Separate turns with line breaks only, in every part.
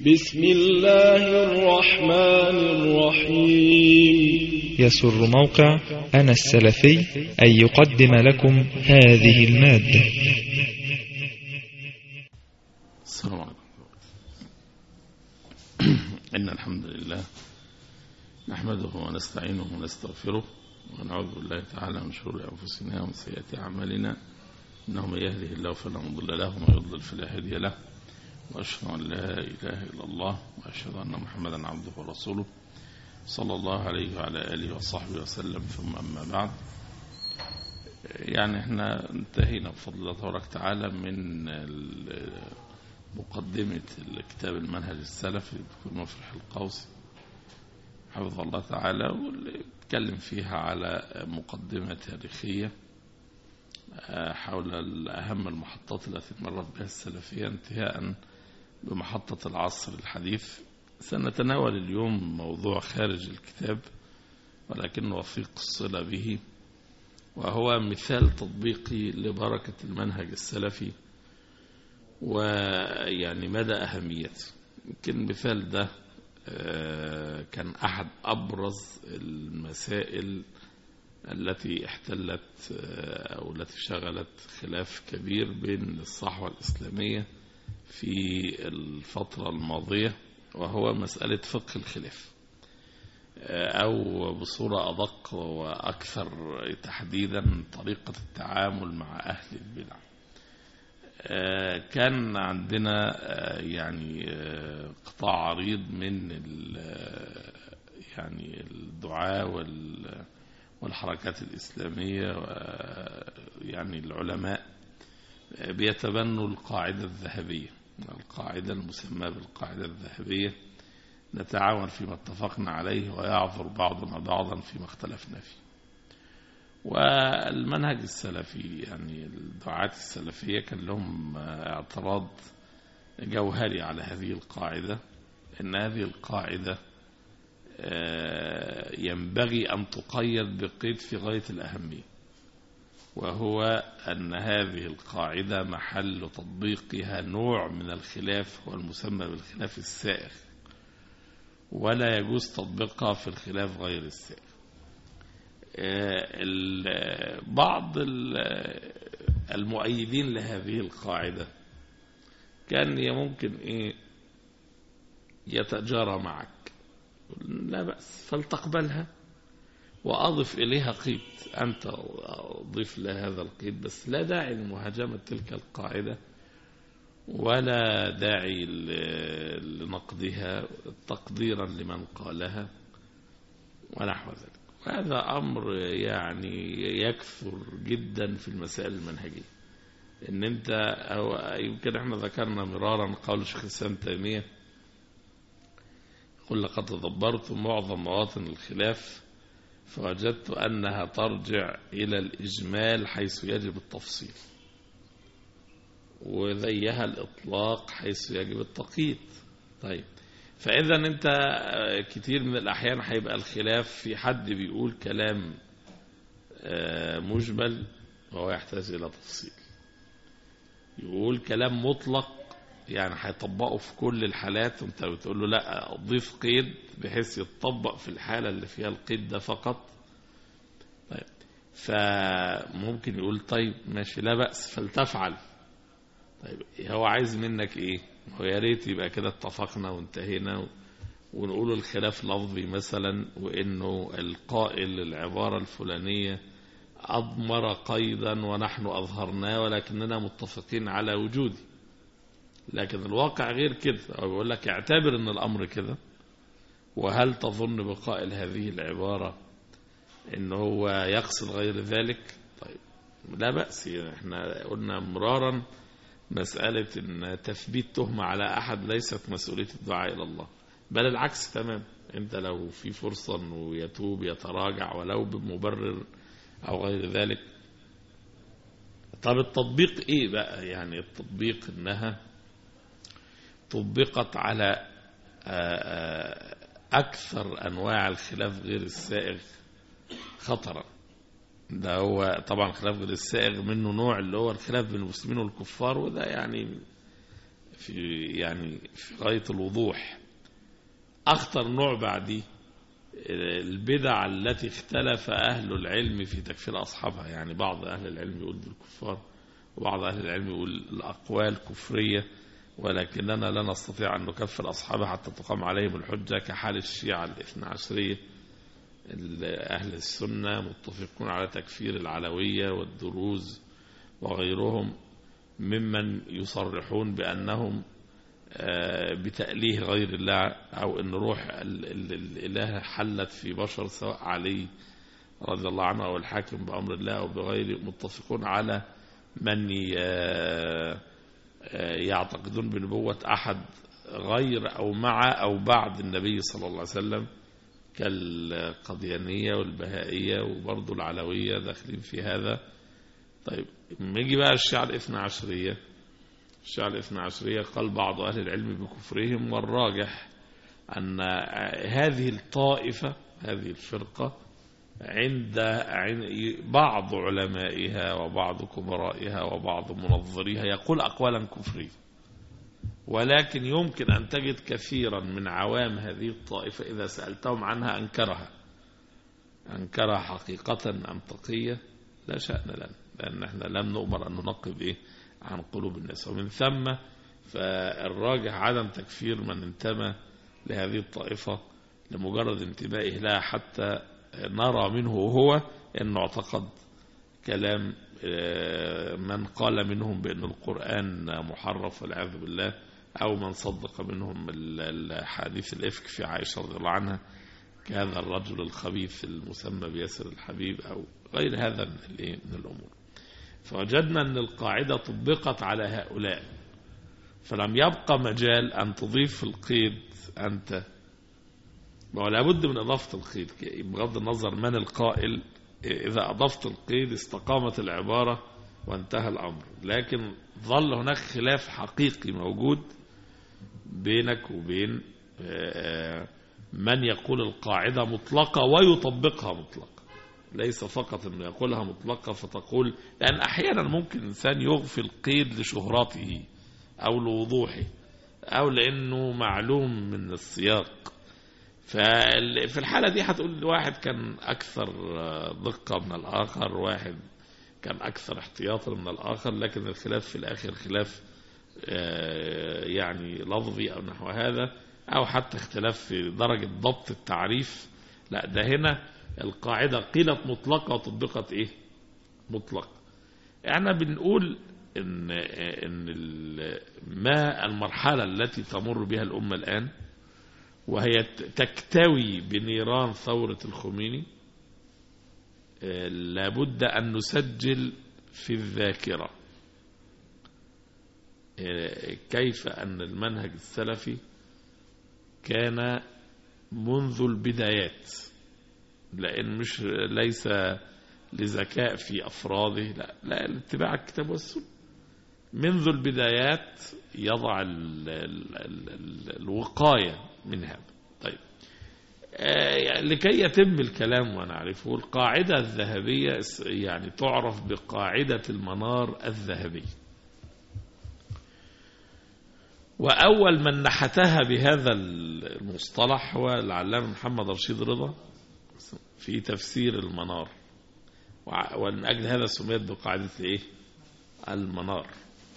بسم الله الرحمن الرحيم.
يسر موقع أنا السلفي أن يقدم لكم هذه المادة.
السلام عليكم. إن الحمد لله نحمده ونستعينه ونستغفره ونعوذ بالله تعالى من شرور أنفسنا ومن سيئات أعمالنا، إنه من يهده الله فلا مضل له ومن يضلل فلا هادي له، وأشهد أن لا إله إلا الله وأشهد أن محمدا عبده ورسوله صلى الله عليه وعلى آله وصحبه وسلم. ثم أما بعد، يعني احنا انتهينا بفضل الله تبارك وتعالى من مقدمة الكتاب المنهج السلفي للدكتور مفرح القوسي حفظه الله تعالى، واللي اتكلم فيها على مقدمة تاريخية حول أهم المحطات التي مرت بها السلفية انتهاء بمحطة العصر الحديث. سنتناول اليوم موضوع خارج الكتاب ولكن وثيق الصلة به، وهو مثال تطبيقي لبركة المنهج السلفي ويعني مدى أهميته. يمكن المثال ده كان أحد أبرز المسائل التي احتلت أو التي شغلت خلاف كبير بين الصحوة الإسلامية في الفترة الماضية، وهو مسألة فقه الخلاف، أو بصورة أدق وأكثر تحديدا طريقة التعامل مع أهل البدع. كان عندنا يعني قطاع عريض من يعني الدعاة والحركات الإسلامية، يعني العلماء بيتبنوا القاعدة الذهبية، القاعدة المسمى بالقاعدة الذهبية: نتعاون فيما اتفقنا عليه ويعذر بعضنا بعضا فيما اختلفنا فيه. والمنهج السلفي، يعني الدعاة السلفية، كان لهم اعتراض جوهري على هذه القاعدة، إن هذه القاعدة ينبغي أن تقيد بقيد في غاية الأهمية، وهو أن هذه القاعدة محل تطبيقها نوع من الخلاف هو المسمى بالخلاف السائغ، ولا يجوز تطبيقها في الخلاف غير السائغ. بعض المؤيدين لهذه القاعدة كان ممكن يتجارى معك، لا بأس فلتقبلها وأضف إليها قيد، أنت أضيف لها هذا القيد، بس لا داعي لمهاجمة تلك القاعدة ولا داعي لنقدها تقديرا لمن قالها ونحو ذلك. وهذا أمر يعني يكثر جدا في المسائل المنهجية، إن أنت أو يمكن احنا ذكرنا مرارا قول شيخ الإسلام تيمية: قل لقد تدبرت معظم مواطن الخلاف فوجدت أنها ترجع إلى الإجمال حيث يجب التفصيل، وذيها الإطلاق حيث يجب التقييد. طيب، فإذا أنت كتير من الأحيان هيبقى الخلاف في حد بيقول كلام مجمل وهو يحتاج إلى تفصيل، يقول كلام مطلق يعني هيطبقه في كل الحالات، وانت بتقول له لا اضيف قيد بحيث يتطبق في الحالة اللي فيها القيد ده فقط. طيب، فممكن يقول طيب ماشي لا بأس فلتفعل. طيب، هو عايز منك ايه؟ هو يا ريت يبقى كده اتفقنا وانتهينا ونقول الخلاف لفظي مثلا، وانه القائل العبارة الفلانية أضمر قيدا ونحن أظهرناه ولكننا متفقين على وجوده، لكن الواقع غير كده. أو بيقول لك اعتبر ان الامر كده، وهل تظن بقائل هذه العبارة ان هو يقصد غير ذلك؟ طيب، لا بأس. احنا قلنا مرارا مسألة ان تثبيت تهمة على احد ليست مسؤولية الدعاء الى الله، بل العكس تمام. انت لو في فرصة انه يتوب يتراجع ولو بمبرر او غير ذلك. طب التطبيق ايه بقى؟ يعني التطبيق انها طبقت على أكثر أنواع الخلاف غير السائغ خطرا. ده هو طبعا خلاف غير السائغ منه نوع اللي هو الخلاف بين المسلمين والكفار، وده يعني في غاية الوضوح. أخطر نوع بعديه البدع التي اختلف أهل العلم في تكفير أصحابها. يعني بعض أهل العلم يقول بالكفار، وبعض أهل العلم يقول الأقوال كفرية، ولكننا لا نستطيع أن نكفر أصحابها حتى تقام عليهم الحجة، كحال الشيعة الاثنى عشرية. أهل السنة متفقون على تكفير العلوية والدروز وغيرهم ممن يصرحون بأنهم بتأليه غير الله، أو أن روح الإله حلت في بشر، سواء علي رضي الله عنه أو الحاكم بأمر الله أو بغيره. متفقون على من يعتقدون بنبوة أحد غير أو مع أو بعد النبي صلى الله عليه وسلم، كالقديانية والبهائية وبرضو العلوية داخلين في هذا. طيب نيجي بقى الشيعة الاثنى عشرية. الشيعة الاثنى عشرية قال بعض أهل العلم بكفرهم، والراجح أن هذه الطائفة، هذه الفرقة، عند بعض علمائها وبعض كبرائها وبعض منظريها يقول أقوالا كفرية، ولكن يمكن أن تجد كثيرا من عوام هذه الطائفة إذا سألتهم عنها أنكرها حقيقة أم تقية لا شأن لنا، لأن احنا لم نؤمر أن ننقب عن قلوب الناس. ومن ثم فالراجح عدم تكفير من انتمى لهذه الطائفة لمجرد انتمائه لها، حتى نرى منه هو أنه اعتقد كلام من قال منهم بأن القرآن محرف والعياذ بالله، أو من صدق منهم الحديث الإفك في عائشة رضي الله عنها كهذا الرجل الخبيث المسمى بياسر الحبيب، أو غير هذا من الأمور. فوجدنا أن القاعدة طبقت على هؤلاء، فلم يبقى مجال أن تضيف القيد أنت، ولا بد من إضافة القيد بغض النظر من القائل. إذا أضفت القيد استقامت العبارة وانتهى الأمر، لكن ظل هناك خلاف حقيقي موجود بينك وبين من يقول القاعدة مطلقة ويطبقها مطلقة، ليس فقط أنه يقولها مطلقة فتقول، لأن أحيانا ممكن الإنسان يغفي القيد لشهرته أو لوضوحه أو لأنه معلوم من السياق. ففي الحالة دي هتقول واحد كان أكثر دقة من الآخر، واحد كان أكثر احتياطا من الآخر، لكن الخلاف في الآخر خلاف يعني لفظي أو نحو هذا، أو حتى اختلاف في درجة ضبط التعريف. لا، ده هنا القاعدة قيلت مطلقة وطبقت مطلق. احنا بنقول إن ما المرحلة التي تمر بها الأمة الآن، وهي تكتوي بنيران ثورة الخميني، لابد أن نسجل في الذاكرة كيف أن المنهج السلفي كان منذ البدايات، لأن ليس لذكاء في أفراده، لا الاتباع الكتاب والسنة منذ البدايات يضع الوقاية من هذا. طيب لكي يتم الكلام ونعرفه، القاعدة الذهبية يعني تعرف بقاعدة المنار الذهبي، وأول من نحتها بهذا المصطلح هو العلامة محمد رشيد رضا في تفسير المنار، ومن أجل هذا سميت بقاعدة المنار.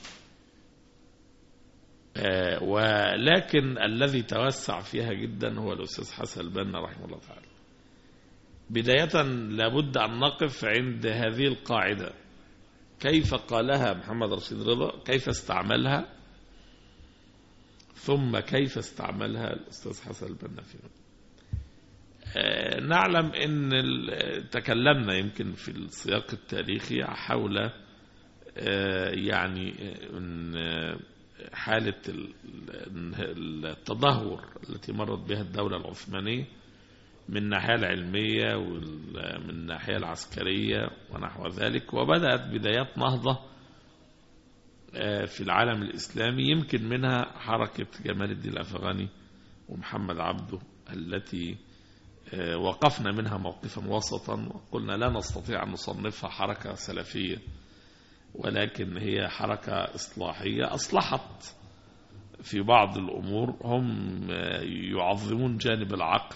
ولكن الذي توسع فيها جدا هو الأستاذ حسن البنا رحمه الله تعالى. بداية لابد أن نقف عند هذه القاعدة، كيف قالها محمد رشيد رضا، كيف استعملها، ثم كيف استعملها الأستاذ حسن البنا فيها. نعلم أن تكلمنا يمكن في السياق التاريخي حول يعني حالة التدهور التي مرت بها الدولة العثمانية من الناحية العلمية ومن الناحية العسكرية ونحو ذلك، وبدأت بدايات نهضة في العالم الإسلامي، يمكن منها حركة جمال الدين الأفغاني ومحمد عبده، التي وقفنا منها موقفا وسطا وقلنا لا نستطيع أن نصنفها حركة سلفية، ولكن هي حركة إصلاحية أصلحت في بعض الأمور هم يعظمون جانب العقل،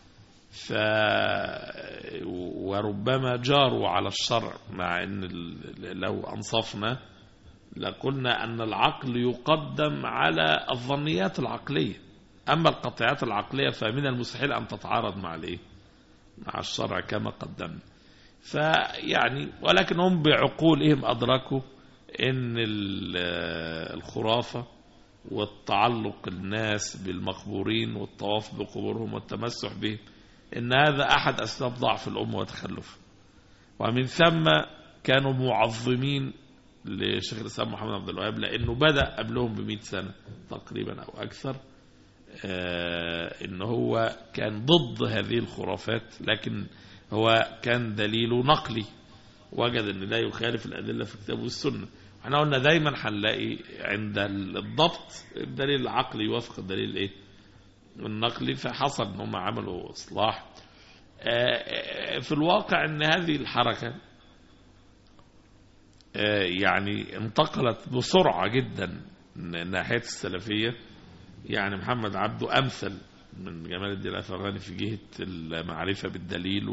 وربما جاروا على الشرع، مع أن لو أنصفنا لقلنا أن العقل يقدم على الظنيات العقلية، أما القطعات العقلية فمن المستحيل أن تتعارض مع مع الشرع كما قدمنا. فيعني ولكن هم بعقولهم أدركوا أن الخرافة والتعلق الناس بالمقبورين والطواف بقبورهم والتمسح بهم إن هذا أحد أسباب ضعف الأمة وتخلفها، ومن ثم كانوا معظمين لشيخ الإسلام محمد عبد الوهاب، لأنه بدأ قبلهم ب100 سنة تقريبا أو أكثر، إنه هو كان ضد هذه الخرافات، لكن هو كان دليله نقلي، وجد أن لا يخالف الأدلة في الكتاب والسنة. احنا قلنا دايما هنلاقي عند الضبط الدليل العقلي يوافق الدليل النقلي، فحصل ان هم عملوا اصلاح. في الواقع ان هذه الحركة يعني انتقلت بسرعة جدا ناحية السلفية. يعني محمد عبده أمثل من جمال الدين الأفغاني في جهة المعرفة بالدليل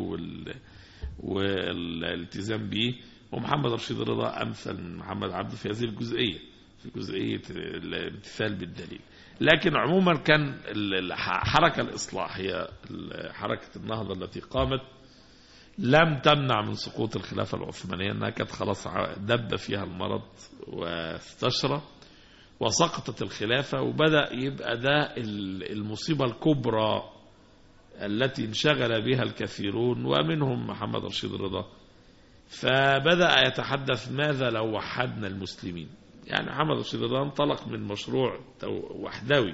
والالتزام به، ومحمد رشيد رضا أمثل من محمد عبده في هذه الجزئية، في جزئية الامتثال بالدليل. لكن عموما كان حركة الإصلاح هي حركة النهضة التي قامت لم تمنع من سقوط الخلافة العثمانية، أنها كانت خلاص دب فيها المرض واستشرى وسقطت الخلافة، وبدأ يبقى ده المصيبة الكبرى التي انشغل بها الكثيرون ومنهم محمد رشيد رضا. فبدأ يتحدث ماذا لو وحدنا المسلمين. يعني محمد رشيد رضا انطلق من مشروع وحدوي،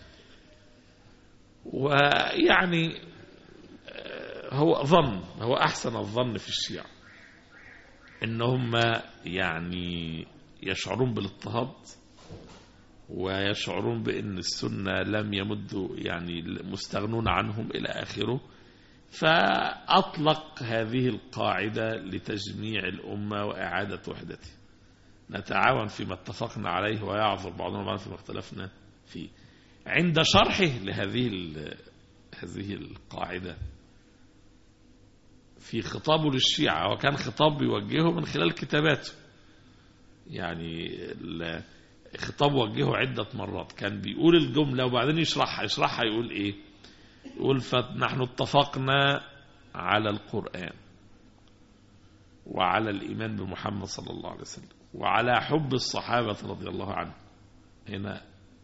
ويعني هو أحسن الظن في الشيعة إنهم يعني يشعرون بالاضطهاد ويشعرون بأن السنة لم يمدوا يعني مستغنون عنهم إلى آخره. فأطلق هذه القاعدة لتجميع الأمة وإعادة وحدتها، نتعاون فيما اتفقنا عليه ويعذر بعضنا بعضا فيما اختلفنا فيه. عند شرحه هذه القاعدة في خطابه للشيعة، وكان خطاب يوجهه من خلال كتاباته، يعني خطاب وجهه عدة مرات، كان بيقول الجملة وبعدين يشرحها يقول إيه؟ يقول فنحن اتفقنا على القرآن وعلى الإيمان بمحمد صلى الله عليه وسلم وعلى حب الصحابة رضي الله عنهم. هنا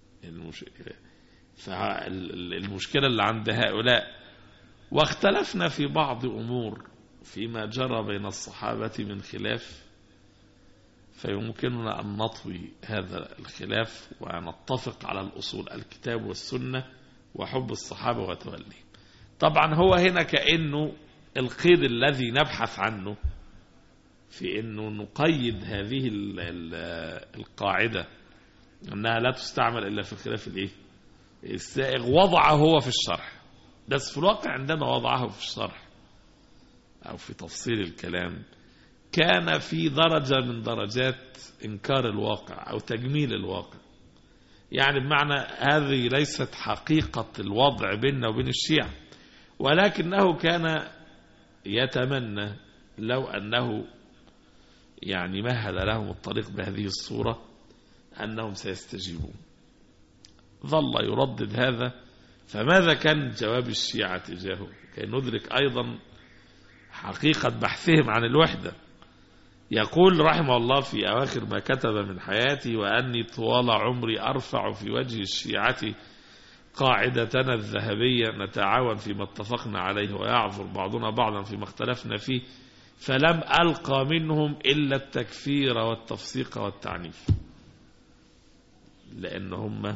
المشكلة اللي عند هؤلاء، واختلفنا في بعض أمور فيما جرى بين الصحابة من خلاف، فيمكننا أن نطوي هذا الخلاف ونتفق على الأصول الكتاب والسنة وحب الصحابة وتوليهم. طبعا هو هنا كأنه القيد الذي نبحث عنه في أنه نقيد هذه القاعدة أنها لا تستعمل إلا في الخلاف السائغ، وضعه هو في الشرح، بس في الواقع عندما وضعه في الشرح أو في تفصيل الكلام كان في درجة من درجات إنكار الواقع أو تجميل الواقع. يعني بمعنى هذه ليست حقيقة الوضع بيننا وبين الشيعة، ولكنه كان يتمنى لو أنه يعني مهد لهم الطريق بهذه الصورة أنهم سيستجيبون. ظل يردد هذا. فماذا كان جواب الشيعة تجاهه؟ كي ندرك أيضا حقيقة بحثهم عن الوحدة. يقول رحمه الله في أواخر ما كتب من حياتي: وأني طوال عمري أرفع في وجه الشيعة قاعدتنا الذهبية نتعاون فيما اتفقنا عليه ويعذر بعضنا بعضا فيما اختلفنا فيه، فلم ألقى منهم إلا التكفير والتفسيق والتعنيف. لأن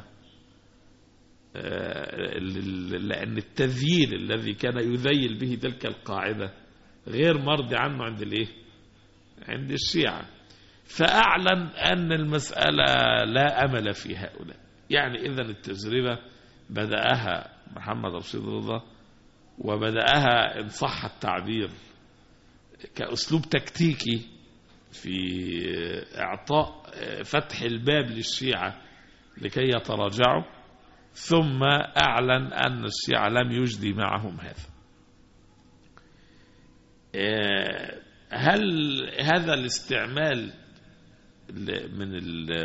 التذييل الذي كان يذيل به تلك القاعدة غير مرضي عنه عند الشيعة. فأعلن أن المسألة لا أمل في هؤلاء. يعني إذن التجربة بدأها محمد رشيد رضا، وبدأها إن صح التعبير كأسلوب تكتيكي في إعطاء فتح الباب للشيعة لكي يتراجعوا، ثم أعلن أن الشيعة لم يجدي معهم هذا. هل هذا الاستعمال من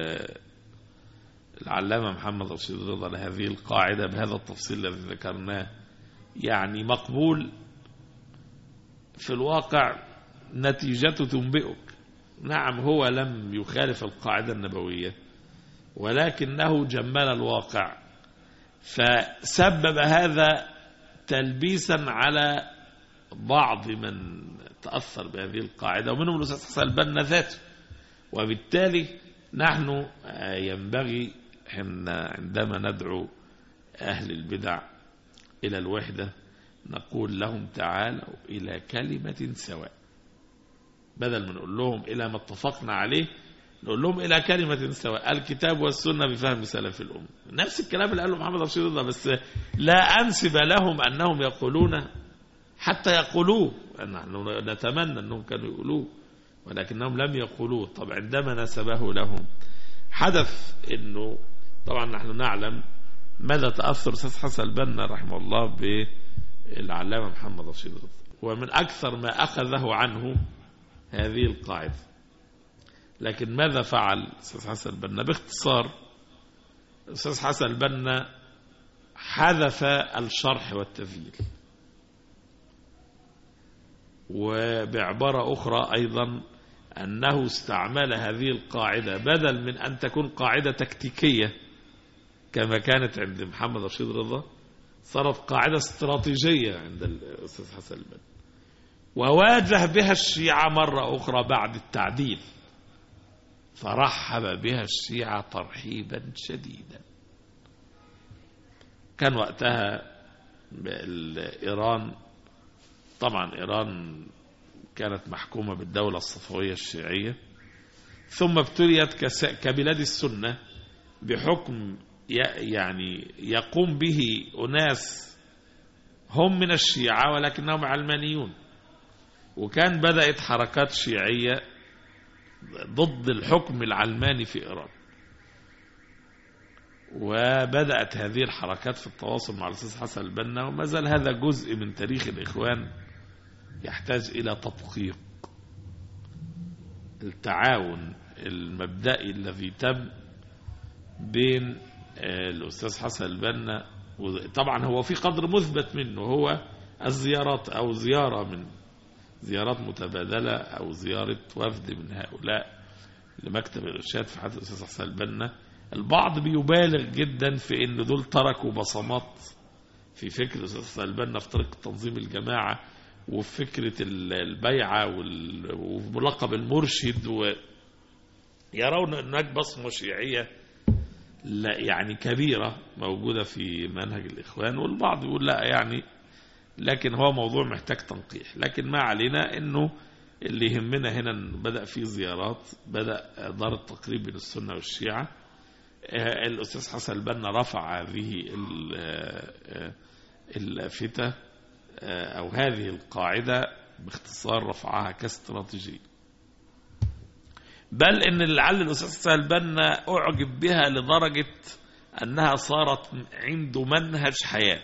العلامة محمد رشيد رضا لهذه القاعدة بهذا التفصيل الذي ذكرناه يعني مقبول؟ في الواقع نتيجته تنبئك. نعم هو لم يخالف القاعدة النبوية، ولكنه جمل الواقع، فسبب هذا تلبيسا على بعض من تأثر بهذه القاعدة، ومنهم الأستاذ حسن البنا ذاته. وبالتالي نحن ينبغي عندما ندعو أهل البدع إلى الوحدة نقول لهم تعالوا إلى كلمة سواء، بدل من نقول لهم إلى ما اتفقنا عليه نقول لهم إلى كلمة سواء، الكتاب والسنة بفهم سلف الأمة. نفس الكلام اللي قاله محمد رشيد رضا، بس لا أنسب لهم أنهم يقولون حتى يقولوه، نحن نتمنى أنهم كانوا يقولوه ولكنهم لم يقولوه. طب عندما نسبه لهم حدث أنه طبعا نحن نعلم ماذا تأثر أستاذ حسن البنا رحمه الله بالعلامة محمد رشيد رضا، ومن أكثر ما أخذه عنه هذه القاعدة. لكن ماذا فعل أستاذ حسن البنا؟ باختصار أستاذ حسن البنا حذف الشرح والتذييل، وبعبارة أخرى أيضا أنه استعمل هذه القاعدة بدل من أن تكون قاعدة تكتيكية كما كانت عند محمد رشيد رضا، صارت قاعدة استراتيجية عند الأستاذ حسن البنا، وواجه بها الشيعة مرة أخرى بعد التعديل، فرحب بها الشيعة ترحيبا شديدا. كان وقتها إيران، طبعا إيران كانت محكومة بالدولة الصفوية الشيعية، ثم ابتليت كبلاد السنة بحكم يعني يقوم به أناس هم من الشيعة ولكنهم علمانيون، وكان بدأت حركات شيعية ضد الحكم العلماني في إيران، وبدأت هذه الحركات في التواصل مع الأستاذ حسن البنا، وما زال هذا جزء من تاريخ الإخوان يحتاج إلى تدقيق. التعاون المبدئي الذي تم بين الأستاذ حسن البنا، طبعا هو في قدر مثبت منه، هو الزيارات أو زيارة من زيارات متبادلة أو زيارة وفد من هؤلاء لمكتب الإرشاد في حياة الأستاذ حسن البنا. البعض بيبالغ جدا في أن دول تركوا بصمات في فكر الأستاذ حسن البنا في طريقة تنظيم الجماعة وفي فكرة البيعة وملقب المرشد، ويرون أن هناك بصمة شيعية يعني كبيرة موجودة في منهج الإخوان، والبعض يقول لا يعني، لكن هو موضوع محتاج تنقيح. لكن ما علينا أنه اللي يهمنا هنا بدأ فيه زيارات، بدأ دار التقريب بين السنة والشيعة. الأستاذ حسن البنا رفع هذه اللافتة أو هذه القاعدة باختصار رفعها كاستراتيجية، بل إن لعل الأستاذ حسن البنا أعجب بها لدرجة أنها صارت عنده منهج حياة،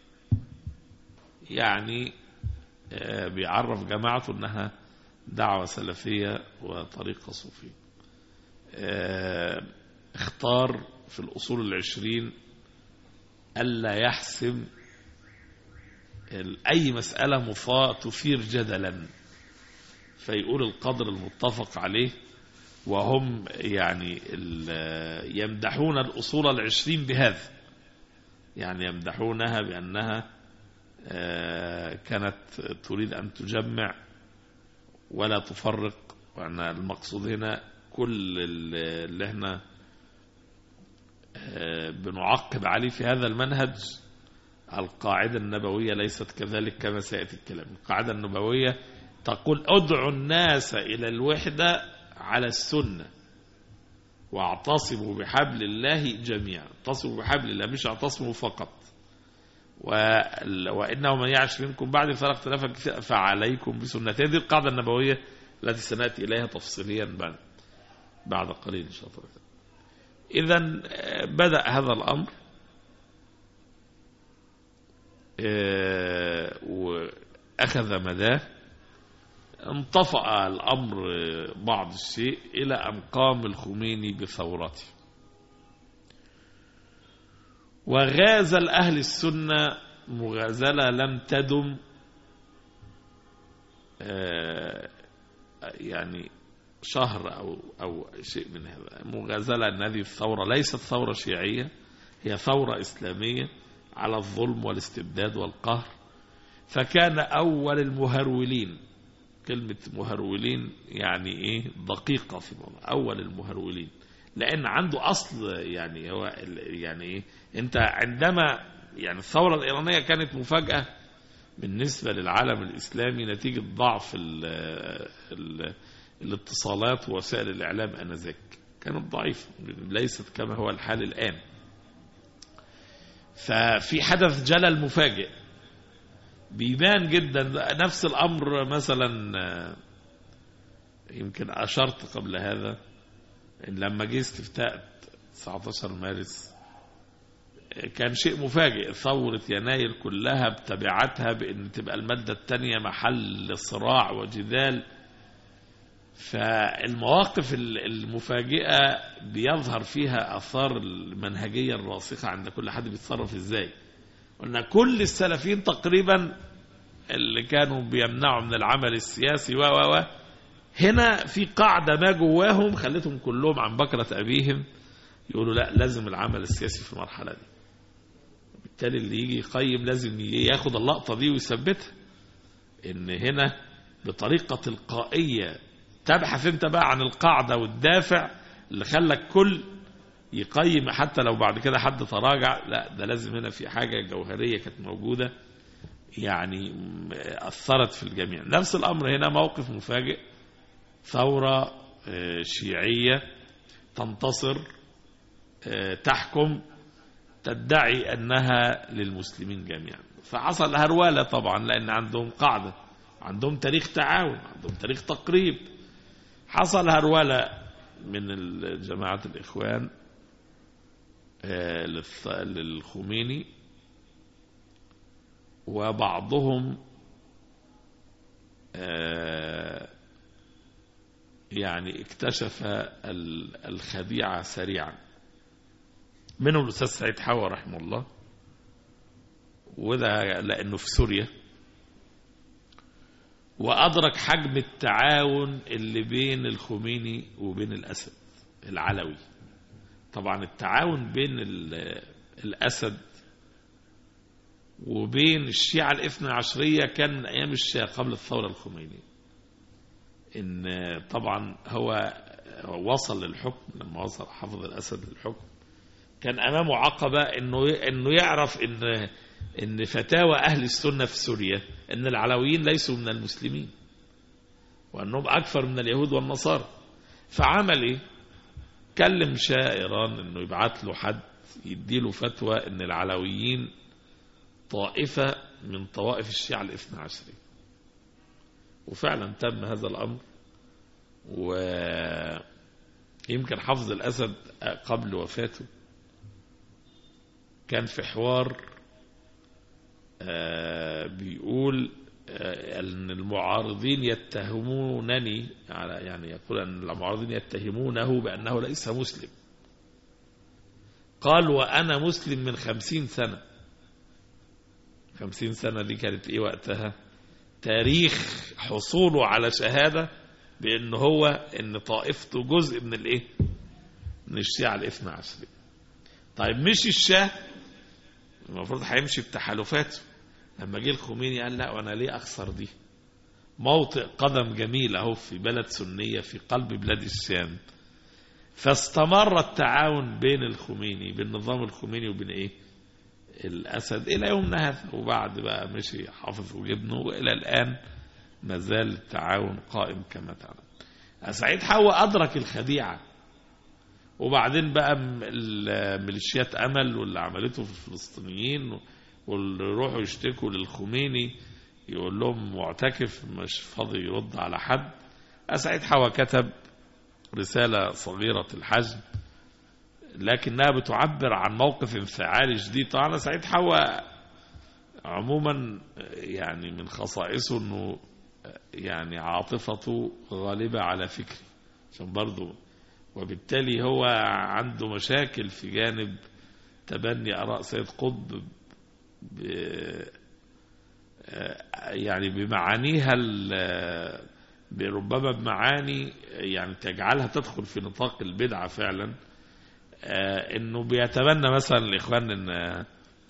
يعني بيعرف جماعته أنها دعوة سلفية وطريقة صوفية. اختار في الأصول 20 ألا يحسم أي مسألة تثير جدلا، فيقول القدر المتفق عليه، وهم يعني يمدحون الأصول 20 بهذا، يعني يمدحونها بأنها كانت تريد أن تجمع ولا تفرق، وأن المقصود هنا كل اللي احنا بنعقب عليه في هذا المنهج القاعدة النبوية ليست كذلك كما سيأتي الكلام. القاعدة النبوية تقول ادعوا الناس إلى الوحدة على السنة واعتصموا بحبل الله جميعا. اعتصموا بحبل الله، مش اعتصموا فقط. وإنه من يعش منكم بعد فلا اختلاف فعليكم بسنتي. هذه القاعدة النبوية التي سنأتي إليها تفصيليا بعد قليل إن شاء الله. إذن بدأ هذا الأمر وأخذ مداه. انطفأ الأمر بعض الشيء إلى أن قام الخميني بثورته، وغازل أهل السنة مغازلة لم تدم يعني شهر أو شيء من هذا. مغازلة أن هذه الثورة ليست ثورة شيعية، هي ثورة إسلامية على الظلم والاستبداد والقهر. فكان أول المهرولين، كلمة مهرولين يعني إيه دقيقة في الموضوع، أول المهرولين، لأن عنده أصل يعني هو يعني إيه. أنت عندما يعني الثورة الإيرانية كانت مفاجأة بالنسبة للعالم الإسلامي نتيجة ضعف الاتصالات ووسائل الإعلام آنذاك، كانت ضعيفة ليست كما هو الحال الآن. ففي حدث جلل مفاجئ بيبان جدا. نفس الأمر مثلا يمكن أشرت قبل هذا إن لما جه استفتاء 19 مارس كان شيء مفاجئ. ثورة يناير كلها بتبعتها بأن تبقى المادة الثانية محل صراع وجدال. فالمواقف المفاجئة بيظهر فيها آثار المنهجية الراسخة عند كل حد بيتصرف إزاي. وأن كل السلفيين تقريبا اللي كانوا بيمنعوا من العمل السياسي هنا في قاعدة ما جواهم خلتهم كلهم عن بكرة أبيهم يقولوا لا، لازم العمل السياسي في المرحلة دي. بالتالي اللي يجي يقيم لازم ياخد اللقطة دي ويثبتها، إن هنا بطريقة تلقائية تبحث انت بقى عن القاعدة والدافع اللي خلك كل يقيم، حتى لو بعد كده حد تراجع، لا ده لازم هنا في حاجة جوهرية كانت موجودة يعني أثرت في الجميع. نفس الأمر هنا موقف مفاجئ، ثورة شيعية تنتصر تحكم تدعي أنها للمسلمين جميعا. فحصل هرولة طبعا لأن عندهم قاعدة، عندهم تاريخ تعاون، عندهم تاريخ تقريب. حصل هرولة من جماعة الإخوان للخميني، وبعضهم يعني اكتشف الخديعة سريعا، منهم الأستاذ سعيد حوا رحمه الله، وده لأنه في سوريا، وأدرك حجم التعاون اللي بين الخميني وبين الأسد العلوي. طبعا التعاون بين الأسد وبين الشيعة الاثنى عشرية كان من أيام الشاه قبل الثورة الخمينية. إن طبعا هو وصل للحكم، لما وصل حافظ الأسد للحكم كان أمامه عقبة إنه يعرف إن فتاوى أهل السنة في سوريا إن العلويين ليسوا من المسلمين وأنهم أكثر من اليهود والنصارى. فعمل إيه؟ كلم شاه إيران إنه يبعت له حد يديله فتوى إن العلويين طائفة من طوائف الشيعة الاثنى عشرية. وفعلا تم هذا الأمر. ويمكن حافظ الأسد قبل وفاته كان في حوار بيقول أن المعارضين يتهمونني، يعني يقول أن المعارضين يتهمونه بأنه ليس مسلم. قال وأنا مسلم من 50 سنة. 50 سنة دي كانت إيه وقتها؟ تاريخ حصوله على شهادة بأن إن طائفته جزء من الإيه؟ من الشيعة الاثنى عشرية. طيب مش الشاه المفروض هيمشي بتحالفاته. لما جه الخميني قال لا، وانا ليه اخسر دي؟ موطئ قدم جميل اهو في بلد سنية في قلب بلاد الشام. فاستمر التعاون بين الخميني، بين النظام الخميني وبين ايه؟ الاسد الى يومنا هذا. وبعد بقى مشي حافظ وجبنه، والى الان ما زال التعاون قائم كما تعلم. سعيد حوا ادرك الخديعة. وبعدين بقى ميليشيات أمل واللي عملته في الفلسطينيين واللي يروحوا يشتكوا للخميني يقول لهم معتكف مش فاضي يرد على حد. سعيد حوا كتب رسالة صغيرة الحجم لكنها بتعبر عن موقف انفعالي شديد. طبعا سعيد حوا عموما يعني من خصائصه انه يعني عاطفته غالبة على فكري، عشان برضه وبالتالي هو عنده مشاكل في جانب تبني آراء سيد قطب يعني بمعانيها ربما بمعاني يعني تجعلها تدخل في نطاق البدعة فعلا. انه بيتبنى مثلا الاخوان ان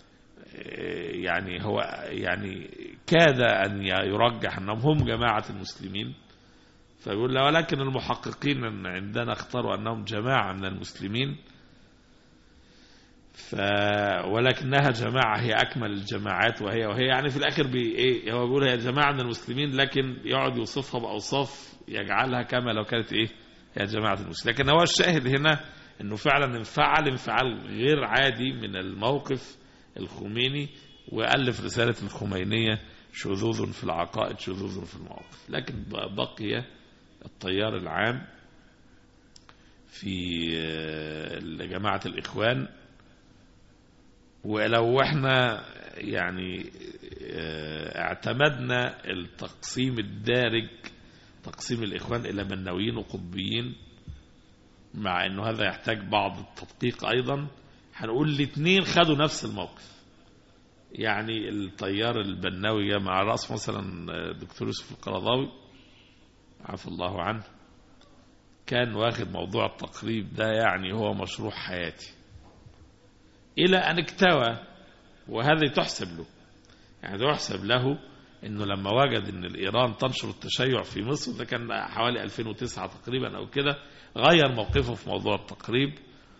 يعني هو يعني كاد ان يرجح انهم هم جماعة المسلمين، فيقول له ولكن المحققين عندنا اختاروا انهم جماعة من المسلمين، ولكنها جماعة هي أكمل الجماعات وهي يعني في الآخر هو بيقول هي جماعة من المسلمين، لكن يقعد يوصفها بأوصاف يجعلها كما لو كانت هي جماعة المسلمين. لكن هو الشاهد هنا أنه فعلا انفعال غير عادي من الموقف الخميني، وألف رسالة الخمينية شذوذ في العقائد شذوذ في المواقف. لكن بقي التيار العام في جماعة الإخوان. ولو احنا يعني اعتمدنا التقسيم الدارج، تقسيم الإخوان إلى بناويين وقطبيين، مع أنه هذا يحتاج بعض التدقيق أيضا، هنقول الاثنين خدوا نفس الموقف. يعني التيار البناوي مع رأس مثلا دكتور يوسف القرضاوي عفى الله عنه، كان واخد موضوع التقريب ده يعني هو مشروع حياتي، إلى أن اكتوى. وهذا تحسب له، يعني يحسب له أنه لما وجد أن إيران تنشر التشيع في مصر، ده كان حوالي 2009 تقريبا أو كده، غير موقفه في موضوع التقريب.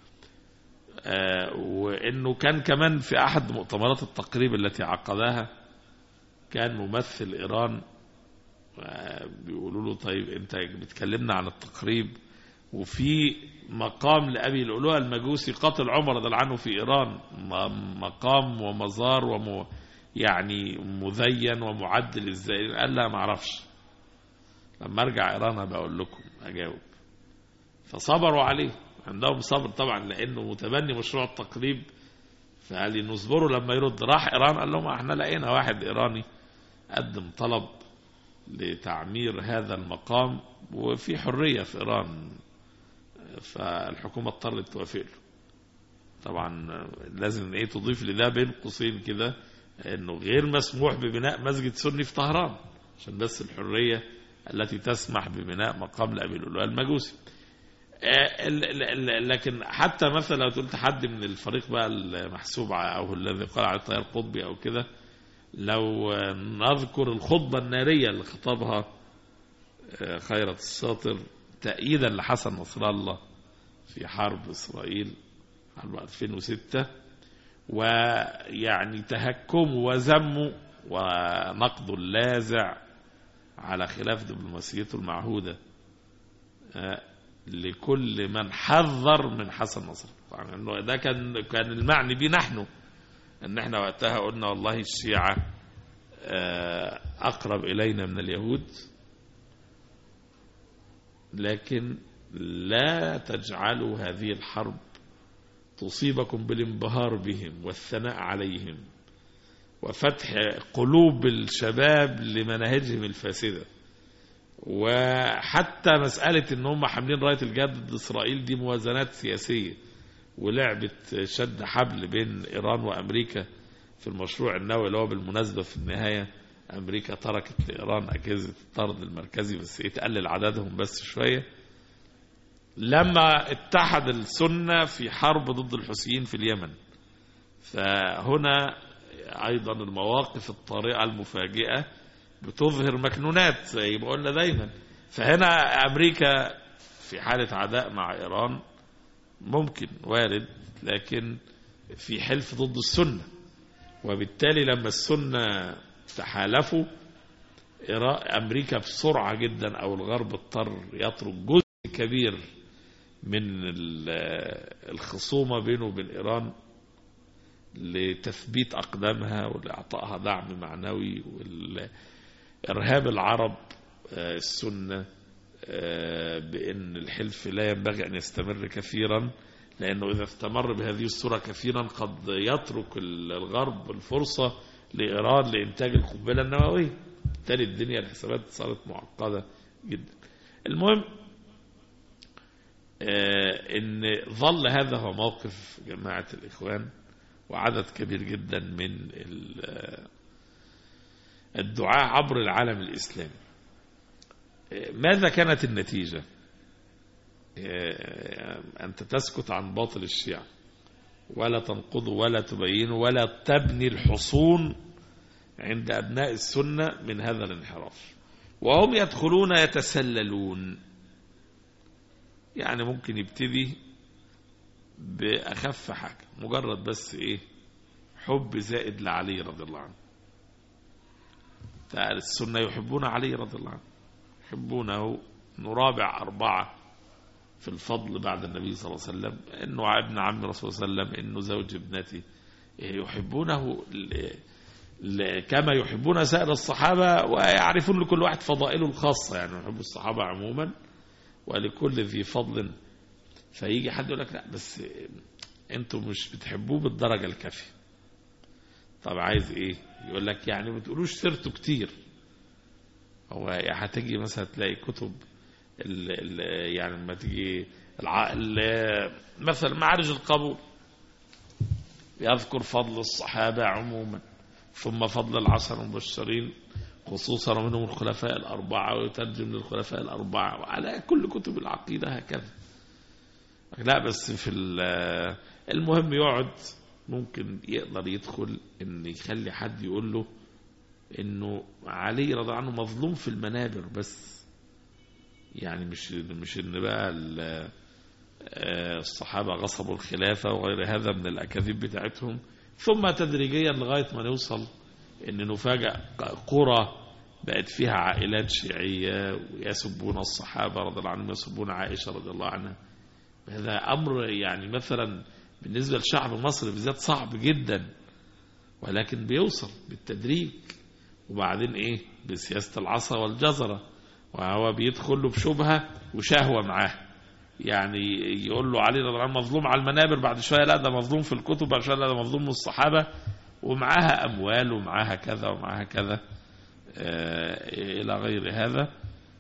وأنه كان كمان في أحد مؤتمرات التقريب التي عقدها كان ممثل إيران بيقولوا له طيب أنت بتكلمنا عن التقريب، وفي مقام لأبي لؤلؤة المجوسي قاتل عمر رضي الله عنه في إيران، مقام ومزار يعني مزين ومعدل ازاي. قال لا ما اعرفش، لما ارجع إيران بقول لكم أجاوب. فصبروا عليه، عندهم صبر طبعا لأنه متبني مشروع التقريب، فقال نصبروا لما يرد. راح إيران قال لهم احنا لقينا واحد إيراني قدم طلب لتعمير هذا المقام وفي حرية في إيران، فالحكومة اضطرت توافق له. طبعا لازم تضيف لده بين قوسين كده انه غير مسموح ببناء مسجد سني في طهران، عشان بس الحرية التي تسمح ببناء مقام لأبي لؤلؤة المجوسي. لكن حتى مثلا لو قلت حد من الفريق بقى المحسوب او الذي قال على التيار القطبي او كده، لو نذكر الخطبة النارية اللي خطبها خيرت الشاطر تأييدا لحسن نصر الله في حرب إسرائيل حرب 2006، ويعني تهكم وذم ونقد لاذع على خلاف دبلوماسيته المعهودة لكل من حذر من حسن نصر. طبعا ده كان المعني بيه نحن، ان احنا وقتها قلنا والله الشيعة اقرب الينا من اليهود، لكن لا تجعلوا هذه الحرب تصيبكم بالانبهار بهم والثناء عليهم وفتح قلوب الشباب لمناهجهم الفاسدة. وحتى مسألة ان هم حاملين راية الجهاد ضد إسرائيل دي موازنات سياسية ولعبة شد حبل بين إيران وأمريكا في المشروع النووي، اللي هو بالمناسبة في النهاية أمريكا تركت لإيران أجهزة الطرد المركزي بس يتقلل عددهم بس شوية، لما اتحد السنة في حرب ضد الحوثيين في اليمن. فهنا أيضا المواقف الطارئة المفاجئة بتظهر مكنونات زي ما قلنا دايما. فهنا أمريكا في حالة عداء مع إيران ممكن وارد، لكن في حلف ضد السنة، وبالتالي لما السنة تحالفوا أمريكا بسرعة جدا أو الغرب اضطر يترك جزء كبير من الخصومة بينه وبين إيران لتثبيت أقدامها ولإعطائها دعم معنوي. والإرهاب العرب السنة بأن الحلف لا ينبغي أن يستمر كثيرا، لأنه إذا استمر بهذه الصورة كثيرا قد يترك الغرب الفرصة لإيران لإنتاج القنبلة النووية، بالتالي الدنيا الحسابات صارت معقدة جدا. المهم إن ظل هذا هو موقف جماعة الإخوان وعدد كبير جدا من الدعاء عبر العالم الإسلامي. ماذا كانت النتيجة؟ أنت تسكت عن باطل الشيعة ولا تنقضه ولا تبينه ولا تبني الحصون عند أبناء السنة من هذا الانحراف، وهم يدخلون يتسللون. يعني ممكن يبتدي بأخف حاجة، مجرد بس إيه، حب زائد لعلي رضي الله عنه. السنة يحبون علي رضي الله عنه، يحبونه، نرابع 4 في الفضل بعد النبي صلى الله عليه وسلم، إنه ابن عم رسول الله صلى الله عليه وسلم، إنه زوج ابنتي، يحبونه كما يحبون سائر الصحابة، ويعرفون لكل واحد فضائله الخاصة. يعني يحب الصحابة عموما ولكل ذي فضل. فيجي حد يقول لك لا بس انتم مش بتحبوه بالدرجة الكافية. طب عايز ايه؟ يقول لك يعني ما تقولوش سيرته كتير. هو هتجي مثلا تلاقي كتب يعني لما تيجي مثلا معارج القبول يذكر فضل الصحابة عموما، ثم فضل العشر المبشرين خصوصا منهم الخلفاء الأربعة، ويترجم للخلفاء الأربعة، وعلى كل كتب العقيدة هكذا. لا بس في المهم يقعد، ممكن يقدر يدخل ان يخلي حد يقول له انه علي رضي الله عنه مظلوم في المنابر بس. يعني مش ان بقى الصحابة غصبوا الخلافة وغير هذا من الأكاذيب بتاعتهم. ثم تدريجيا لغاية ما نوصل ان نفاجأ قرى بقت فيها عائلات شيعية ويسبون الصحابة رضي الله عنهم، يسبون عائشة رضي الله عنها. هذا أمر يعني مثلا بالنسبة لشعب مصر بالذات صعب جدا، ولكن بيوصل بالتدريج. وبعدين ايه؟ بسياسة العصا والجزرة، وهو بيدخل له بشبهة وشهوة معاه. يعني يقول له علي رضي الله عنه مظلوم على المنابر، بعد شوية لا ده مظلوم في الكتب، بعد شوية لا ده مظلوم من الصحابة، ومعاها أموال ومعاها كذا ومعاها كذا إلى غير هذا.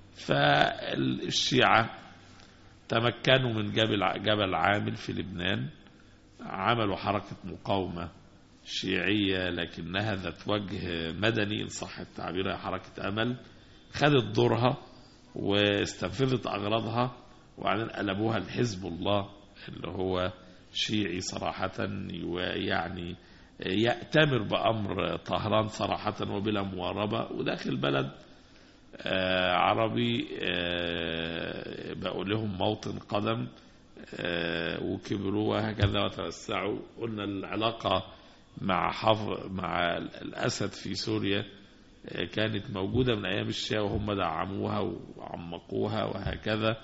فالشيعة تمكنوا من جبل عامل في لبنان، عملوا حركة مقاومة شيعية لكنها ذات وجه مدني إن صح التعبير، حركة أمل، خدت دورها واستنفذت أغراضها، وبعدين قلبوها لحزب الله اللي هو شيعي صراحة، ويعني يأتمر بأمر طهران صراحة وبلا مواربة، وداخل بلد عربي بقوا لهم موطن قدم وكبروا وهكذا وتوسعوا. قلنا العلاقة مع الأسد في سوريا كانت موجودة من أيام الشيعة، وهم دعموها وعمقوها وهكذا.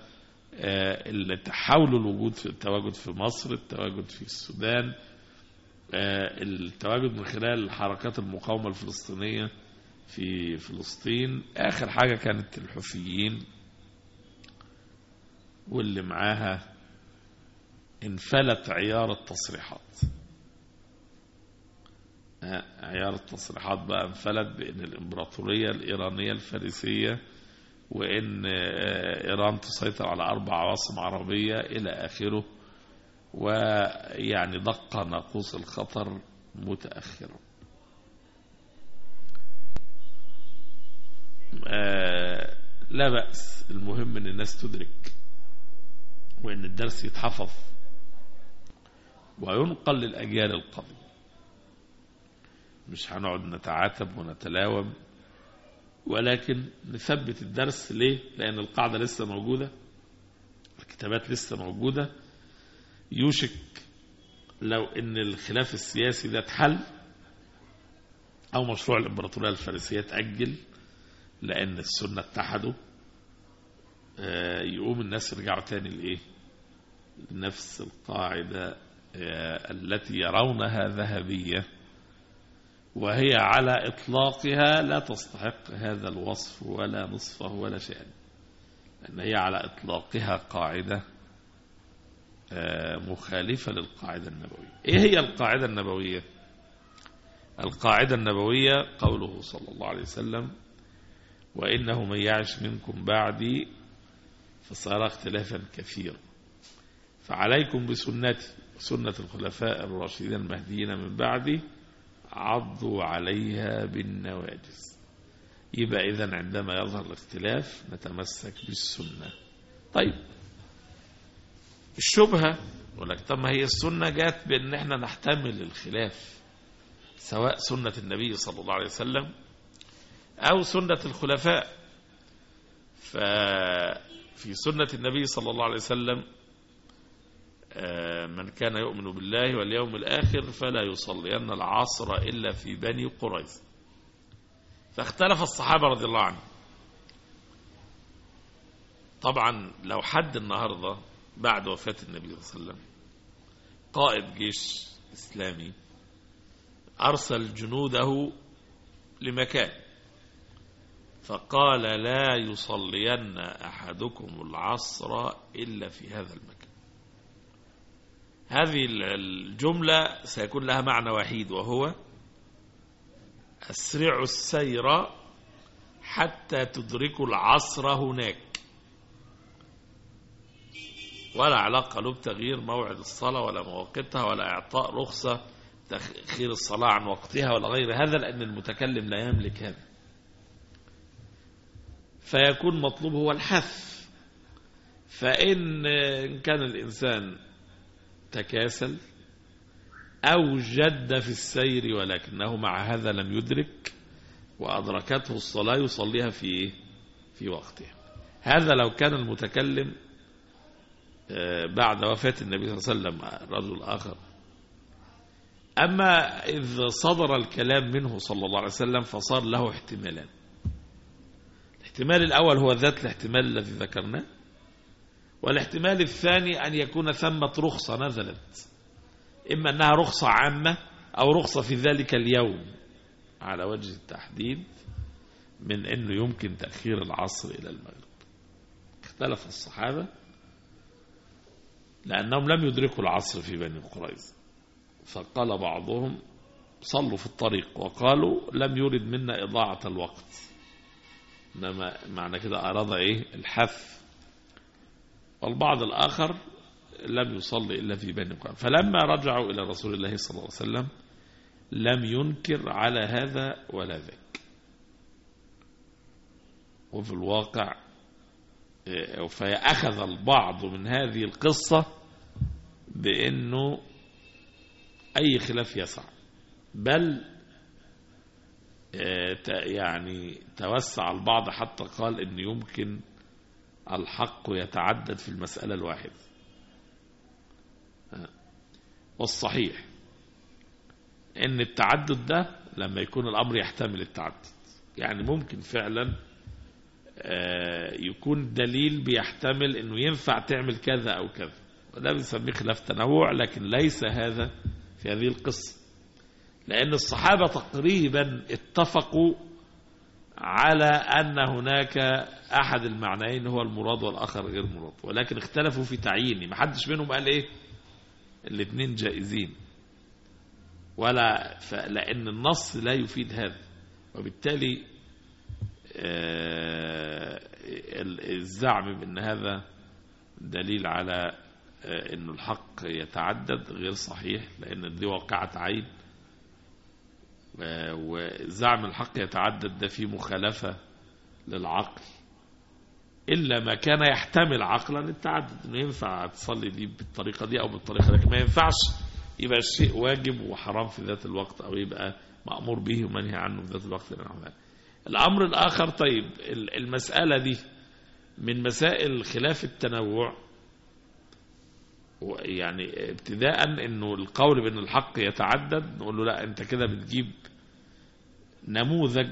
حاولوا التواجد في مصر، التواجد في السودان، التواجد من خلال حركات المقاومة الفلسطينية في فلسطين. آخر حاجة كانت الحوثيين واللي معاها انفلت عيار التصريحات. عيار التصريحات بقى انفلت بأن الإمبراطورية الإيرانية الفارسية، وإن إيران تسيطر على 4 عواصم عربية إلى آخره، ويعني دق ناقوس الخطر متأخرا. لا بأس، المهم أن الناس تدرك، وأن الدرس يتحفظ وينقل للأجيال القادمة. مش هنقعد نتعاتب ونتلاوم، ولكن نثبت الدرس. ليه؟ لأن القاعدة لسه موجودة، الكتابات لسه موجودة. يوشك لو أن الخلاف السياسي ده اتحل، أو مشروع الإمبراطورية الفارسية تأجل لأن السنة اتحدوا، يقوم الناس يرجعوا تاني لإيه؟ لنفس القاعدة التي يرونها ذهبية، وهي على إطلاقها لا تستحق هذا الوصف ولا نصفه ولا شيء، لأن هي على إطلاقها قاعدة مخالفة للقاعدة النبوية. إيه هي القاعدة النبوية؟ القاعدة النبوية قوله صلى الله عليه وسلم: وإنه من يعش منكم بعدي فسيرى اختلافا كثيرا فعليكم بسنتي سنة الخلفاء الراشدين المهديين من بعدي عضوا عليها بالنواجذ. يبقى إذن عندما يظهر الاختلاف نتمسك بالسنة. طيب الشبهة ولك طب ما هي السنة جات بأن احنا نحتمل الخلاف، سواء سنة النبي صلى الله عليه وسلم أو سنة الخلفاء. ففي سنة النبي صلى الله عليه وسلم: من كان يؤمن بالله واليوم الآخر فلا يصلين العصر إلا في بني قريظة. فاختلف الصحابة رضي الله عنهم. طبعا لو حد النهاردة بعد وفاة النبي صلى الله عليه وسلم قائد جيش إسلامي أرسل جنوده لمكان فقال: لا يصلين أحدكم العصر إلا في هذا المكان، هذه الجملة سيكون لها معنى وحيد، وهو: أسرعوا السير حتى تدركوا العصر هناك. ولا علاقة له بتغيير موعد الصلاة ولا مواقتها ولا إعطاء رخصة تأخير الصلاة عن وقتها ولا غير هذا، لأن المتكلم لا يملك هذا. فيكون مطلوب هو الحث. فإن كان الإنسان تكاسل أو جد في السير ولكنه مع هذا لم يدرك وأدركته الصلاة يصليها في وقتها. هذا لو كان المتكلم بعد وفاة النبي صلى الله عليه وسلم رجل آخر. أما إذ صدر الكلام منه صلى الله عليه وسلم فصار له احتمالان. الاحتمال الأول هو ذات الاحتمال الذي ذكرناه، والاحتمال الثاني أن يكون ثمة رخصة نزلت، إما أنها رخصة عامة أو رخصة في ذلك اليوم على وجه التحديد من أنه يمكن تأخير العصر إلى المغرب. اختلف الصحابة لأنهم لم يدركوا العصر في بني قريظة، فقال بعضهم: صلوا في الطريق، وقالوا: لم يرد منا إضاعة الوقت، إنما معنى كده أراد الحث. والبعض الآخر لم يصلي إلا في بني قريظة. فلما رجعوا إلى رسول الله صلى الله عليه وسلم لم ينكر على هذا ولا ذاك. وفي الواقع فأخذ البعض من هذه القصة بأنه أي خلاف يسع، بل يعني توسع البعض حتى قال إن يمكن الحق يتعدد في المسألة الواحدة. والصحيح إن التعدد ده لما يكون الأمر يحتمل التعدد، يعني ممكن فعلا يكون دليل بيحتمل إنه ينفع تعمل كذا أو كذا، وده بنسميه خلاف تنوع، لكن ليس هذا في هذه القصة، لأن الصحابة تقريبا اتفقوا على أن هناك أحد المعنيين هو المراد والآخر غير مراد، ولكن اختلفوا في تعيينه. ما حدش منهم قال الاثنين جائزين، لأن النص لا يفيد هذا. وبالتالي الزعم بأن هذا دليل على أن الحق يتعدد غير صحيح، لأن دي واقعة عين، وزعم الحق يتعدد ده في مخالفة للعقل، إلا ما كان يحتمل عقلا التعدد، إنه ينفع تصلي دي بالطريقة دي أو بالطريقة، لكن ما ينفعش يبقى الشيء واجب وحرام في ذات الوقت، أو يبقى مأمور به ومنهي عنه في ذات الوقت. الأمر الآخر، طيب المسألة دي من مسائل خلاف التنوع، يعني ابتداء انه القول بان الحق يتعدد نقول له لا، انت كده بتجيب نموذج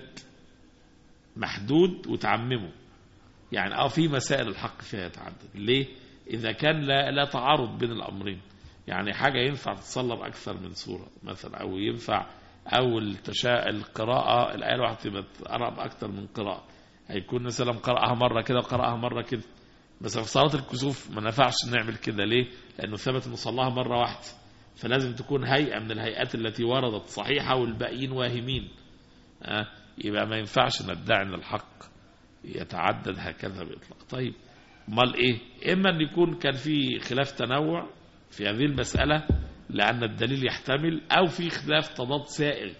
محدود وتعممه. يعني في مسائل الحق فيها يتعدد، ليه؟ اذا كان لا تعارض بين الامرين، يعني حاجة ينفع تتصلى بأكثر من صورة مثلا، او ينفع او القراءة الآية الواحدة تبقى تقرأ بأكثر من قراءة، هيكون مثلا قرأها مرة كده وقرأها مرة كده، بس في صلاة الكسوف ما نفعش نعمل كده. ليه؟ لأنه ثبت أن صلاها مرة واحدة، فلازم تكون هيئة من الهيئات التي وردت صحيحة والباقيين واهمين. يبقى ما ينفعش ندعي أن الحق يتعدد هكذا بإطلاق. طيب امال إيه؟ إما أن يكون كان في خلاف تنوع في هذه المسألة لأن الدليل يحتمل، أو في خلاف تضاد سائغ،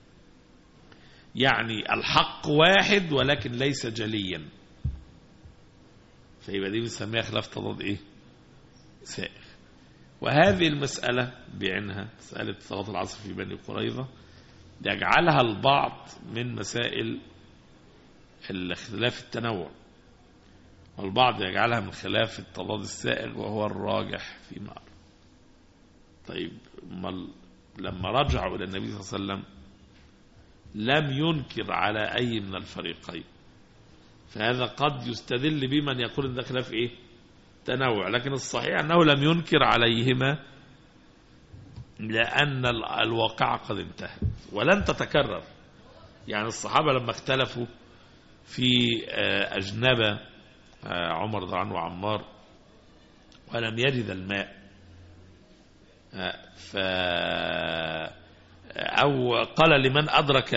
يعني الحق واحد ولكن ليس جليا، فيبقى دي بنسميها خلاف تضاد إيه؟ سائغ. وهذه المسألة بعينها مسألة صلاة العصر في بني قريظة يجعلها البعض من مسائل الخلاف التنوع، والبعض يجعلها من خلاف التضاد السائغ وهو الراجح في معنى. طيب لما رجعوا إلى النبي صلى الله عليه وسلم لم ينكر على أي من الفريقين، فهذا قد يستدل بمن يقول إن ده خلاف إيه؟ تنوع، لكن الصحيح أنه لم ينكر عليهما لأن الواقع قد انتهى ولن تتكرر. يعني الصحابة لما اختلفوا في أجنبة عمر رضي الله عنه وعمار ولم يجد الماء، أو قال لمن أدرك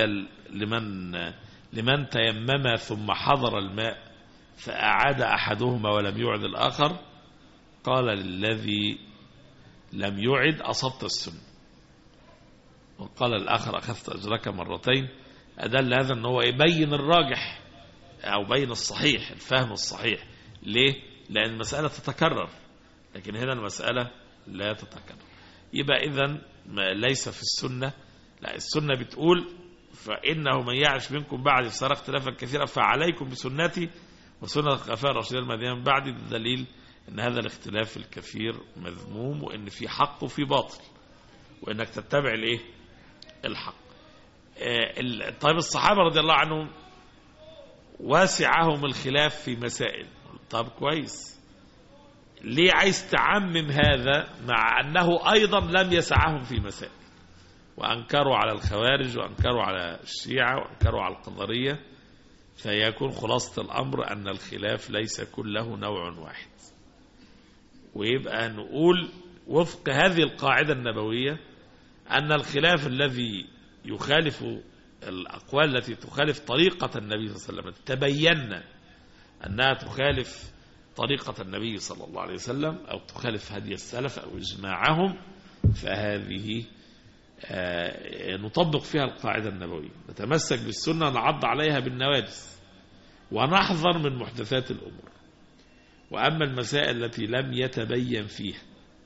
لمن تيمم ثم حضر الماء فأعاد أحدهما ولم يعد الآخر، قال للذي لم يعد أصبت السنة، وقال الآخر أخذت أجرك مرتين. أدل هذا أنه يبين الراجح أو بين الصحيح، الفهم الصحيح. ليه؟ لأن المسألة تتكرر، لكن هنا المسألة لا تتكرر. يبقى إذن ليس في السنة، لا، السنة بتقول فإنه من يعش منكم بعد فسار اختلافا كثيرا فعليكم بسنتي وسنة الخلفاء الراشدين المهديين من بعد. الدليل أن هذا الاختلاف الكثير مذموم، وأن في حق وفي باطل، وأنك تتبع الإيه؟ الحق. طيب الصحابة رضي الله عنهم واسعهم الخلاف في مسائل، طب كويس، ليه عايز تعمم هذا مع أنه أيضا لم يسعهم في مسائل؟ وأنكروا على الخوارج وأنكروا على الشيعة وأنكروا على القدرية، فيكون خلاصة الأمر أن الخلاف ليس كله نوع واحد. ويبقى نقول وفق هذه القاعدة النبوية أن الخلاف الذي يخالف الأقوال التي تخالف طريقة النبي صلى الله عليه وسلم تبين أنها تخالف طريقة النبي صلى الله عليه وسلم أو تخالف هدي السلف أو إجماعهم، فهذه نطبق فيها القاعدة النبوية، نتمسك بالسنة، نعض عليها بالنواجذ ونحذر من محدثات الأمور. وأما المسائل التي لم يتبين فيها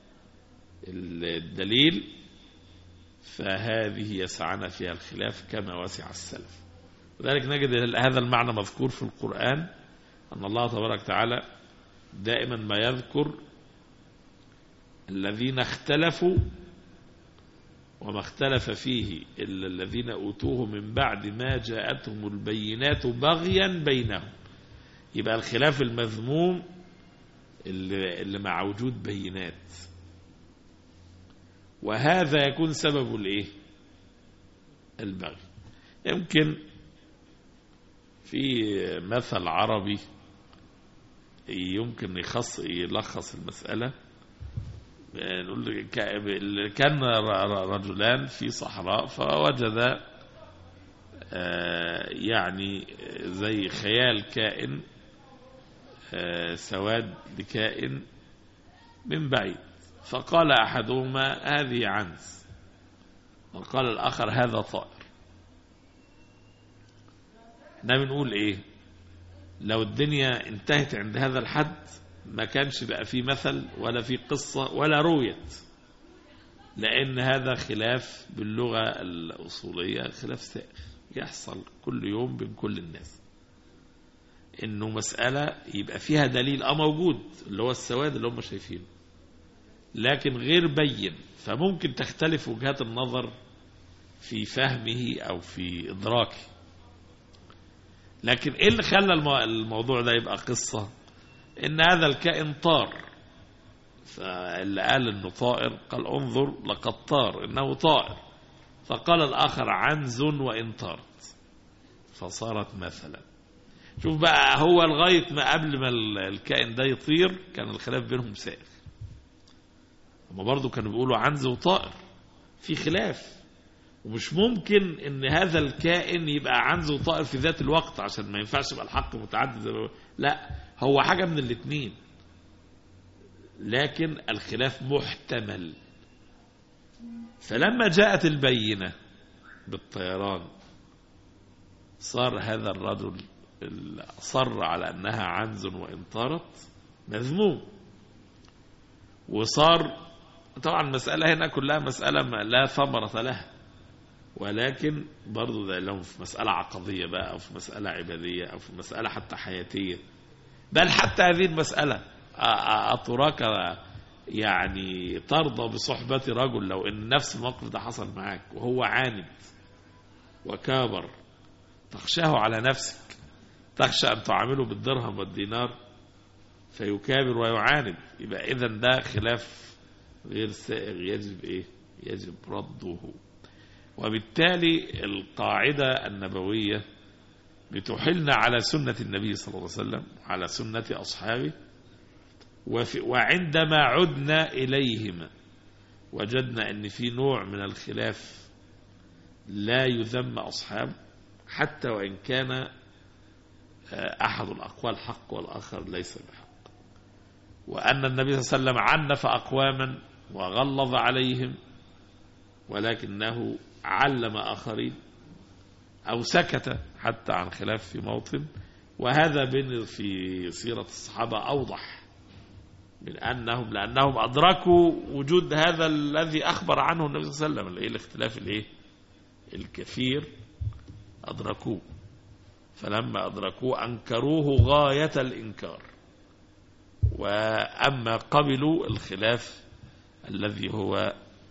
الدليل فهذه يسعنا فيها الخلاف كما وسع السلف. وذلك نجد هذا المعنى مذكور في القرآن، أن الله تبارك وتعالى دائما ما يذكر الذين اختلفوا وما اختلف فيه إلا الذين أوتوه من بعد ما جاءتهم البينات بغيا بينهم. يبقى الخلاف المذموم اللي مع وجود بينات، وهذا يكون سبب الايه؟ البغي. يمكن في مثل عربي يمكن يلخص المسألة، نقول كان رجلان في صحراء فوجد يعني زي خيال كائن، سواد لكائن من بعيد، فقال أحدهما هذه عنز، وقال الآخر هذا طائر. احنا بنقول ايه؟ لو الدنيا انتهت عند هذا الحد ما كانش بقى في مثل ولا في قصة ولا رؤية، لأن هذا خلاف باللغة الأصولية خلاف سائغ يحصل كل يوم بين كل الناس، إنه مسألة يبقى فيها دليل موجود اللي هو السواد اللي هم شايفينه، لكن غير بين، فممكن تختلف وجهات النظر في فهمه أو في إدراكه. لكن إيه اللي خلى الموضوع ده يبقى قصة؟ إن هذا الكائن طار، فاللي قال إنه طائر قال انظر لقد طار إنه طائر، فقال الآخر عنز وإن طارت، فصارت مثلا. شوف بقى، هو لغاية ما قبل ما الكائن ده يطير كان الخلاف بينهم سائغ. هما برضو كانوا بيقولوا عنز وطائر، في خلاف، ومش ممكن ان هذا الكائن يبقى عنز وطائر في ذات الوقت، عشان ما ينفعش يبقى الحق متعدد زي ما لا، هو حاجة من الاثنين، لكن الخلاف محتمل. فلما جاءت البينة بالطيران صار هذا الرجل أصر على أنها عنز وإن طارت مذموم. وصار طبعا المسألة هنا كلها مسألة لا ثمرة لها، ولكن برضو ده لهم في مسألة عقدية بقى، أو في مسألة عبادية، أو في مسألة حتى حياتية، بل حتى هذه المسألة أتراك يعني ترضى بصحبة رجل لو إن نفس الموقف ده حصل معاك وهو عاند وكابر، تخشاه على نفسك، تخشى أن تعامله بالدرهم والدينار فيكابر ويعاند، يبقى إذن ده خلاف غير سائغ، يجب إيه؟ يجب رده. وبالتالي القاعدة النبوية بتحلنا على سنة النبي صلى الله عليه وسلم، على سنة أصحابه، وعندما عدنا إليهما وجدنا أن في نوع من الخلاف لا يذم أصحابه، حتى وإن كان أحد الأقوال حق والآخر ليس بحق، وأن النبي صلى الله عليه وسلم عنف أقواما وغلظ عليهم، ولكنه علم آخرين أو سكت حتى عن خلاف في موطن. وهذا في سيرة الصحابة أوضح من لأنهم أدركوا وجود هذا الذي أخبر عنه النبي صلى الله عليه وسلم، الاختلاف الكثير أدركوه، فلما أدركوه أنكروه غاية الإنكار، وأما قبلوا الخلاف الذي هو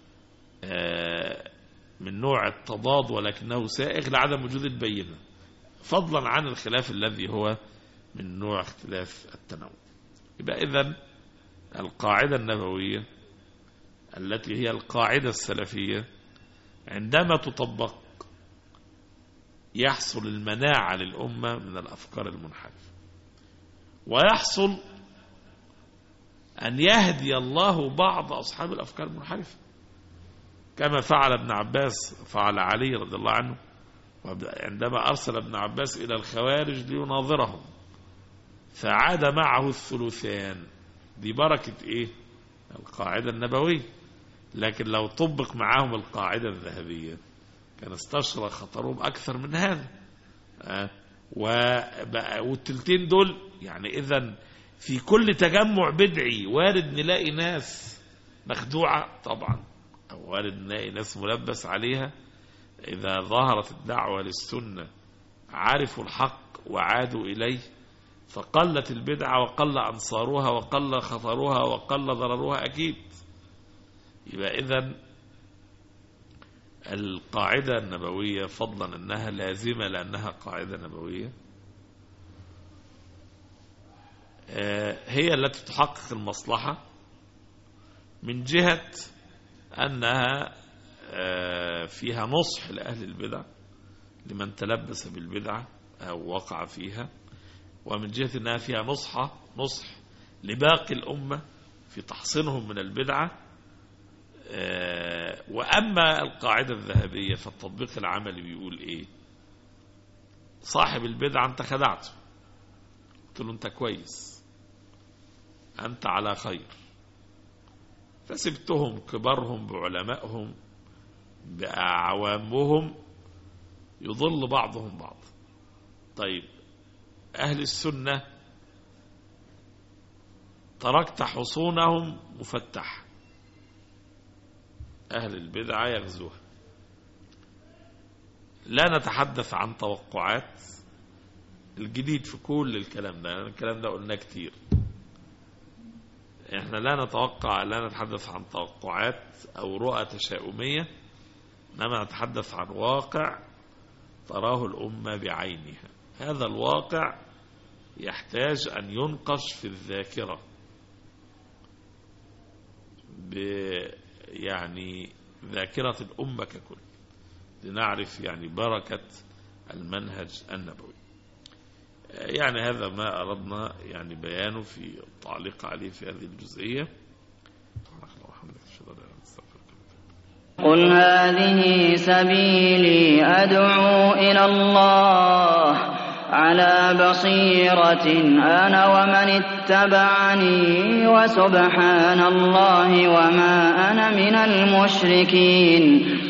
من نوع التضاد ولكنه سائغ لعدم وجود البينة، فضلا عن الخلاف الذي هو من نوع اختلاف التنوع. يبقى إذن القاعدة النبوية التي هي القاعدة السلفية عندما تطبق يحصل المناعة للأمة من الأفكار المنحرفة، ويحصل أن يهدي الله بعض أصحاب الأفكار المنحرفة، كما فعل ابن عباس، فعل علي رضي الله عنه عندما أرسل ابن عباس إلى الخوارج ليناظرهم فعاد معه الثلثان. دي بركة القاعدة النبوية. لكن لو طبق معهم القاعدة الذهبية كان استشرى خطرهم أكثر من هذا. والتلتين دول يعني إذن في كل تجمع بدعي وارد نلاقي ناس مخدوعة طبعا، أو وارد نلاقي ناس ملبس عليها. إذا ظهرت الدعوة للسنة عرفوا الحق وعادوا إليه فقلت البدعة وقل أنصارها وقل خطرها وقل ضررها أكيد. يبقى إذن القاعدة النبوية فضلا أنها لازمة لأنها قاعدة نبوية هي التي تحقق المصلحة من جهة أنها فيها نصح لأهل البدع لمن تلبس بالبدعة أو وقع فيها، ومن جهة أنها فيها نصح لباقي الأمة في تحصينهم من البدعة. وأما القاعدة الذهبية فالتطبيق العملي بيقول صاحب البدعة أنت خدعته، قلت له أنت كويس، أنت على خير، فسبتهم كبارهم بعلمائهم بأعوامهم يضل بعضهم بعض. طيب أهل السنة تركت حصونهم مفتح، أهل البدعة يغزوها. لا نتحدث عن توقعات، الجديد في كل الكلام ده، يعني الكلام ده قلنا كتير، احنا لا نتحدث عن توقعات أو رؤى تشاؤمية، إنما نتحدث عن واقع تراه الأمة بعينها. هذا الواقع يحتاج أن ينقش في الذاكرة يعني ذاكرة الأمة ككل، لنعرف يعني بركة المنهج النبوي. يعني هذا ما أردنا يعني بيانه في التعليق عليه في هذه الجزئية.
قل هذه سبيلي أدعو إلى الله على بصيرة أنا ومن اتبعني وسبحان الله وما أنا من المشركين.